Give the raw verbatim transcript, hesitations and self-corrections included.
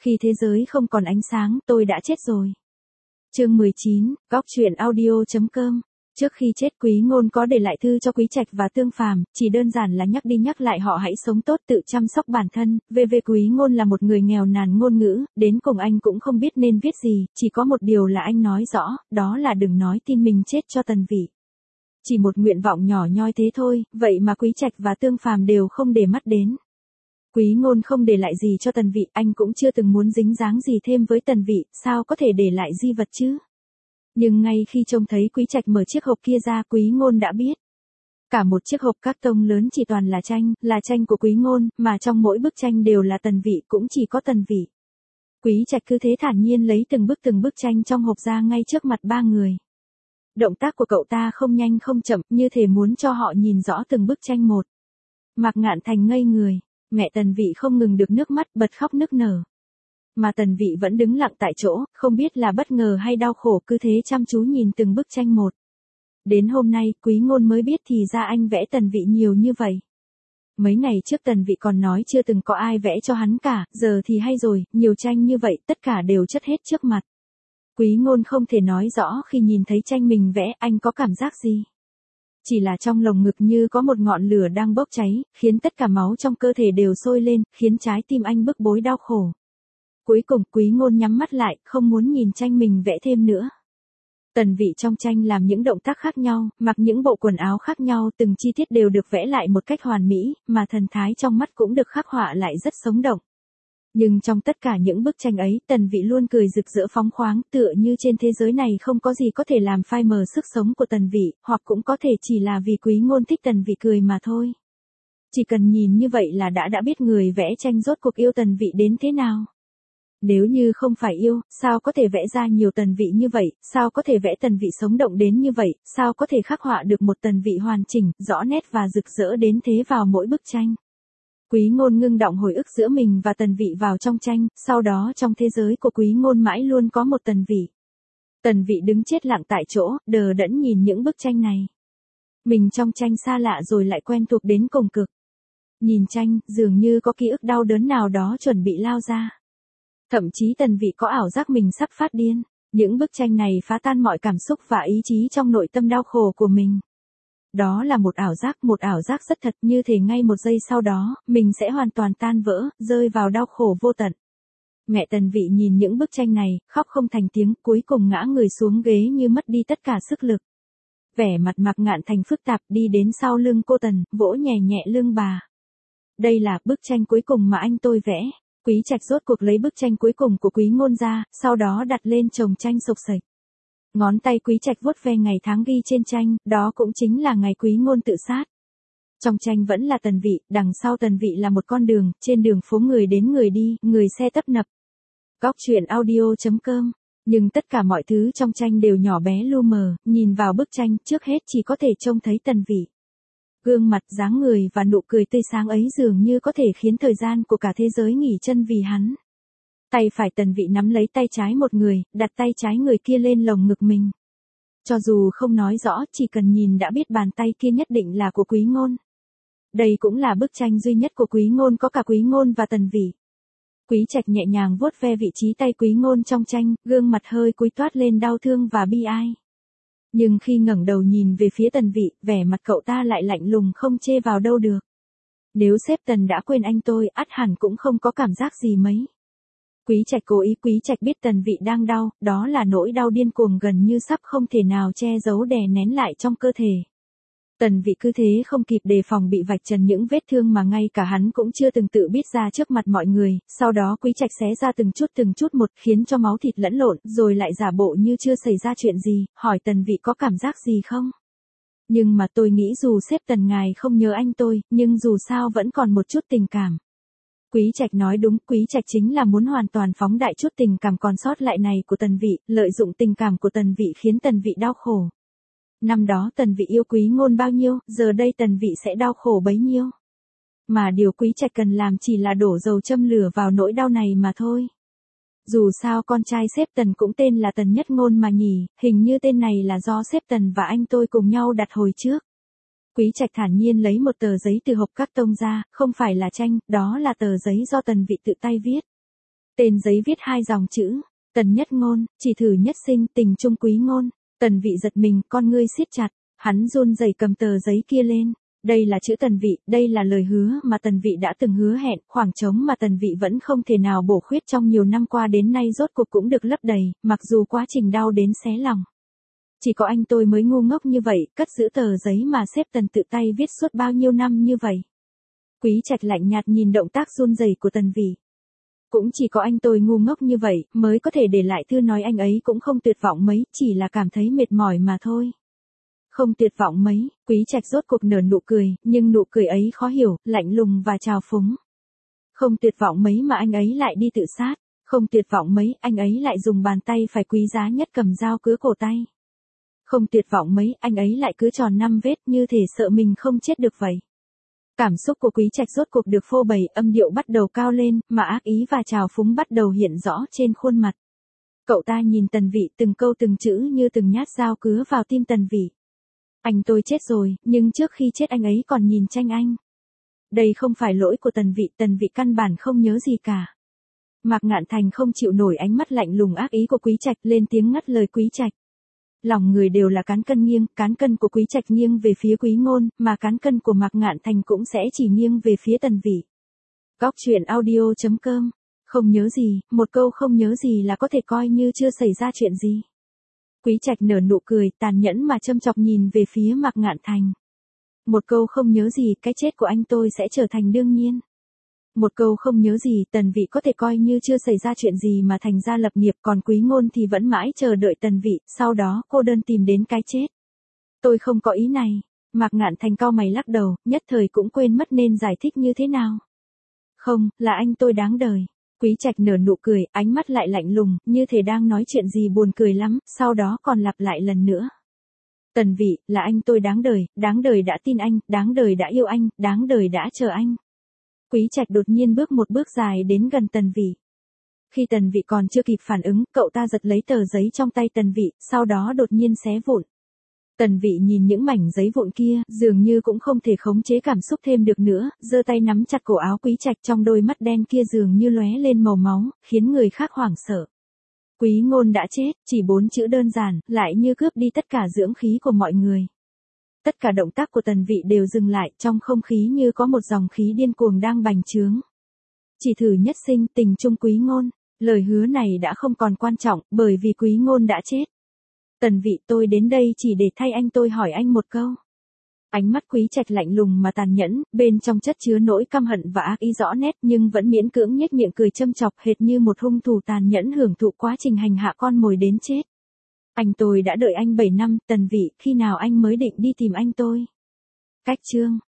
Khi thế giới không còn ánh sáng, tôi đã chết rồi. Chương mười chín, góc truyện audio chấm com. Trước khi chết Quý Ngôn có để lại thư cho Quý Trạch và Tương Phàm, chỉ đơn giản là nhắc đi nhắc lại họ hãy sống tốt, tự chăm sóc bản thân. Về về Quý Ngôn là một người nghèo nàn ngôn ngữ, đến cùng anh cũng không biết nên viết gì, chỉ có một điều là anh nói rõ, đó là đừng nói tin mình chết cho Tần Vị. Chỉ một nguyện vọng nhỏ nhoi thế thôi, vậy mà Quý Trạch và Tương Phàm đều không để mắt đến. Quý Ngôn không để lại gì cho Tần Vị, anh cũng chưa từng muốn dính dáng gì thêm với Tần Vị, sao có thể để lại di vật chứ? Nhưng ngay khi trông thấy Quý Trạch mở chiếc hộp kia ra, Quý Ngôn đã biết. Cả một chiếc hộp các tông lớn chỉ toàn là tranh, là tranh của Quý Ngôn, mà trong mỗi bức tranh đều là Tần Vị, cũng chỉ có Tần Vị. Quý Trạch cứ thế thản nhiên lấy từng bức từng bức tranh trong hộp ra ngay trước mặt ba người. Động tác của cậu ta không nhanh không chậm, như thể muốn cho họ nhìn rõ từng bức tranh một. Mạc Ngạn Thành ngây người, mẹ Tần Vị không ngừng được nước mắt, bật khóc nức nở. Mà Tần Vị vẫn đứng lặng tại chỗ, không biết là bất ngờ hay đau khổ, cứ thế chăm chú nhìn từng bức tranh một. Đến hôm nay, Quý Ngôn mới biết thì ra anh vẽ Tần Vị nhiều như vậy. Mấy ngày trước Tần Vị còn nói chưa từng có ai vẽ cho hắn cả, giờ thì hay rồi, nhiều tranh như vậy, tất cả đều chất hết trước mặt. Quý Ngôn không thể nói rõ khi nhìn thấy tranh mình vẽ, anh có cảm giác gì. Chỉ là trong lồng ngực như có một ngọn lửa đang bốc cháy, khiến tất cả máu trong cơ thể đều sôi lên, khiến trái tim anh bức bối đau khổ. Cuối cùng Quý Ngôn nhắm mắt lại, không muốn nhìn tranh mình vẽ thêm nữa. Tần Vị trong tranh làm những động tác khác nhau, mặc những bộ quần áo khác nhau, từng chi tiết đều được vẽ lại một cách hoàn mỹ, mà thần thái trong mắt cũng được khắc họa lại rất sống động. Nhưng trong tất cả những bức tranh ấy, Tần Vị luôn cười rực rỡ phóng khoáng, tựa như trên thế giới này không có gì có thể làm phai mờ sức sống của Tần Vị, hoặc cũng có thể chỉ là vì Quý Ngôn thích Tần Vị cười mà thôi. Chỉ cần nhìn như vậy là đã đã biết người vẽ tranh rốt cuộc yêu Tần Vị đến thế nào. Nếu như không phải yêu, sao có thể vẽ ra nhiều Tần Vị như vậy, sao có thể vẽ Tần Vị sống động đến như vậy, sao có thể khắc họa được một Tần Vị hoàn chỉnh, rõ nét và rực rỡ đến thế vào mỗi bức tranh. Quý Ngôn ngưng đọng hồi ức giữa mình và Tần Vị vào trong tranh, sau đó trong thế giới của Quý Ngôn mãi luôn có một Tần Vị. Tần Vị đứng chết lặng tại chỗ, đờ đẫn nhìn những bức tranh này. Mình trong tranh xa lạ rồi lại quen thuộc đến cùng cực. Nhìn tranh, dường như có ký ức đau đớn nào đó chuẩn bị lao ra. Thậm chí Tần Vị có ảo giác mình sắp phát điên. Những bức tranh này phá tan mọi cảm xúc và ý chí trong nội tâm đau khổ của mình. Đó là một ảo giác, một ảo giác rất thật, như thể ngay một giây sau đó, mình sẽ hoàn toàn tan vỡ, rơi vào đau khổ vô tận. Mẹ Tần Vị nhìn những bức tranh này, khóc không thành tiếng, cuối cùng ngã người xuống ghế như mất đi tất cả sức lực. Vẻ mặt Mạc Ngạn Thành phức tạp, đi đến sau lưng cô Tần, vỗ nhẹ nhẹ lưng bà. Đây là bức tranh cuối cùng mà anh tôi vẽ. Quý Trạch rốt cuộc lấy bức tranh cuối cùng của Quý Ngôn ra, sau đó đặt lên chồng tranh sộc sạch. Ngón tay Quý Trạch vuốt ve ngày tháng ghi trên tranh, đó cũng chính là ngày Quý Ngôn tự sát. Trong tranh vẫn là Tần Vị, đằng sau Tần Vị là một con đường, trên đường phố người đến người đi, người xe tấp nập. Góc truyện audio chấm com. Nhưng tất cả mọi thứ trong tranh đều nhỏ bé lu mờ, nhìn vào bức tranh, trước hết chỉ có thể trông thấy Tần Vị. Gương mặt, dáng người và nụ cười tươi sáng ấy dường như có thể khiến thời gian của cả thế giới nghỉ chân vì hắn. Tay phải Tần Vị nắm lấy tay trái một người, đặt tay trái người kia lên lồng ngực mình. Cho dù không nói rõ, chỉ cần nhìn đã biết bàn tay kia nhất định là của Quý Ngôn. Đây cũng là bức tranh duy nhất của Quý Ngôn có cả Quý Ngôn và Tần Vị. Quý Trạch nhẹ nhàng vuốt ve vị trí tay Quý Ngôn trong tranh, gương mặt hơi cúi toát lên đau thương và bi ai. Nhưng khi ngẩng đầu nhìn về phía Tần Vị, vẻ mặt cậu ta lại lạnh lùng không chê vào đâu được. Nếu sếp Tần đã quên anh tôi, ắt hẳn cũng không có cảm giác gì mấy. Quý Trạch cố ý, Quý Trạch biết Tần Vị đang đau, đó là nỗi đau điên cuồng gần như sắp không thể nào che giấu đè nén lại trong cơ thể. Tần Vị cứ thế không kịp đề phòng bị vạch trần những vết thương mà ngay cả hắn cũng chưa từng tự biết ra trước mặt mọi người, sau đó Quý Trạch xé ra từng chút từng chút một khiến cho máu thịt lẫn lộn, rồi lại giả bộ như chưa xảy ra chuyện gì, hỏi Tần Vị có cảm giác gì không? Nhưng mà tôi nghĩ dù sếp Tần ngài không nhớ anh tôi, nhưng dù sao vẫn còn một chút tình cảm. Quý Trạch nói đúng, Quý Trạch chính là muốn hoàn toàn phóng đại chút tình cảm còn sót lại này của Tần Vị, lợi dụng tình cảm của Tần Vị khiến Tần Vị đau khổ. Năm đó Tần Vị yêu Quý Ngôn bao nhiêu, giờ đây Tần Vị sẽ đau khổ bấy nhiêu. Mà điều Quý Trạch cần làm chỉ là đổ dầu châm lửa vào nỗi đau này mà thôi. Dù sao con trai sếp Tần cũng tên là Tần Nhất Ngôn mà nhỉ, hình như tên này là do sếp Tần và anh tôi cùng nhau đặt hồi trước. Quý Trạch thản nhiên lấy một tờ giấy từ hộp các tông ra, không phải là tranh, đó là tờ giấy do Tần Vị tự tay viết. Tên giấy viết hai dòng chữ, Tần Nhất Ngôn, chỉ thử nhất sinh, tình chung quý ngôn. Tần Vị giật mình, con ngươi siết chặt, hắn run rẩy cầm tờ giấy kia lên. Đây là chữ Tần Vị, đây là lời hứa mà Tần Vị đã từng hứa hẹn, khoảng trống mà Tần Vị vẫn không thể nào bổ khuyết trong nhiều năm qua đến nay rốt cuộc cũng được lấp đầy, mặc dù quá trình đau đến xé lòng. Chỉ có anh tôi mới ngu ngốc như vậy, cất giữ tờ giấy mà sếp Tần tự tay viết suốt bao nhiêu năm như vậy. Quý Trạch lạnh nhạt nhìn động tác run rẩy của Tần Vị. Cũng chỉ có anh tôi ngu ngốc như vậy, mới có thể để lại thư nói anh ấy cũng không tuyệt vọng mấy, chỉ là cảm thấy mệt mỏi mà thôi. Không tuyệt vọng mấy, Quý Trạch rốt cuộc nở nụ cười, nhưng nụ cười ấy khó hiểu, lạnh lùng và trào phúng. Không tuyệt vọng mấy mà anh ấy lại đi tự sát, không tuyệt vọng mấy, anh ấy lại dùng bàn tay phải quý giá nhất cầm dao cứa cổ tay. Không tuyệt vọng mấy, anh ấy lại cứ tròn năm vết như thể sợ mình không chết được vậy. Cảm xúc của Quý Trạch rốt cuộc được phô bày, âm điệu bắt đầu cao lên, mà ác ý và trào phúng bắt đầu hiện rõ trên khuôn mặt. Cậu ta nhìn Tần Vị từng câu từng chữ như từng nhát dao cứa vào tim Tần Vị. Anh tôi chết rồi, nhưng trước khi chết anh ấy còn nhìn tranh anh. Đây không phải lỗi của Tần Vị, Tần Vị căn bản không nhớ gì cả. Mạc Ngạn Thành không chịu nổi ánh mắt lạnh lùng ác ý của Quý Trạch, lên tiếng ngắt lời Quý Trạch. Lòng người đều là cán cân nghiêng, cán cân của Quý Trạch nghiêng về phía Quý Ngôn, mà cán cân của Mạc Ngạn Thành cũng sẽ chỉ nghiêng về phía Tần Vị. Góc truyện audio chấm com. Không nhớ gì, một câu không nhớ gì là có thể coi như chưa xảy ra chuyện gì. Quý Trạch nở nụ cười, tàn nhẫn mà châm chọc nhìn về phía Mạc Ngạn Thành. Một câu không nhớ gì, cái chết của anh tôi sẽ trở thành đương nhiên. Một câu không nhớ gì, Tần Vị có thể coi như chưa xảy ra chuyện gì mà thành ra lập nghiệp, còn Quý Ngôn thì vẫn mãi chờ đợi Tần Vị, sau đó cô đơn tìm đến cái chết. Tôi không có ý này. Mạc Ngạn Thành cau mày lắc đầu, nhất thời cũng quên mất nên giải thích như thế nào. Không, là anh tôi đáng đời. Quý Trạch nở nụ cười, ánh mắt lại lạnh lùng, như thể đang nói chuyện gì buồn cười lắm, sau đó còn lặp lại lần nữa. Tần Vị, là anh tôi đáng đời, đáng đời đã tin anh, đáng đời đã yêu anh, đáng đời đã chờ anh. Quý Trạch đột nhiên bước một bước dài đến gần Tần Vị. Khi Tần Vị còn chưa kịp phản ứng, cậu ta giật lấy tờ giấy trong tay Tần Vị, sau đó đột nhiên xé vụn. Tần Vị nhìn những mảnh giấy vụn kia, dường như cũng không thể khống chế cảm xúc thêm được nữa, giơ tay nắm chặt cổ áo Quý Trạch, trong đôi mắt đen kia dường như lóe lên màu máu, khiến người khác hoảng sợ. Quý Ngôn đã chết, chỉ bốn chữ đơn giản, lại như cướp đi tất cả dưỡng khí của mọi người. Tất cả động tác của Tần Vị đều dừng lại, trong không khí như có một dòng khí điên cuồng đang bành trướng. Chỉ thử nhất sinh, tình chung Quý Ngôn. Lời hứa này đã không còn quan trọng, bởi vì Quý Ngôn đã chết. Tần Vị, tôi đến đây chỉ để thay anh tôi hỏi anh một câu. Ánh mắt Quý Trạch lạnh lùng mà tàn nhẫn, bên trong chất chứa nỗi căm hận và ác ý rõ nét, nhưng vẫn miễn cưỡng nhếch miệng cười châm chọc, hệt như một hung thủ tàn nhẫn hưởng thụ quá trình hành hạ con mồi đến chết. Anh tôi đã đợi anh bảy năm, Tần Vị, khi nào anh mới định đi tìm anh tôi? Cách chương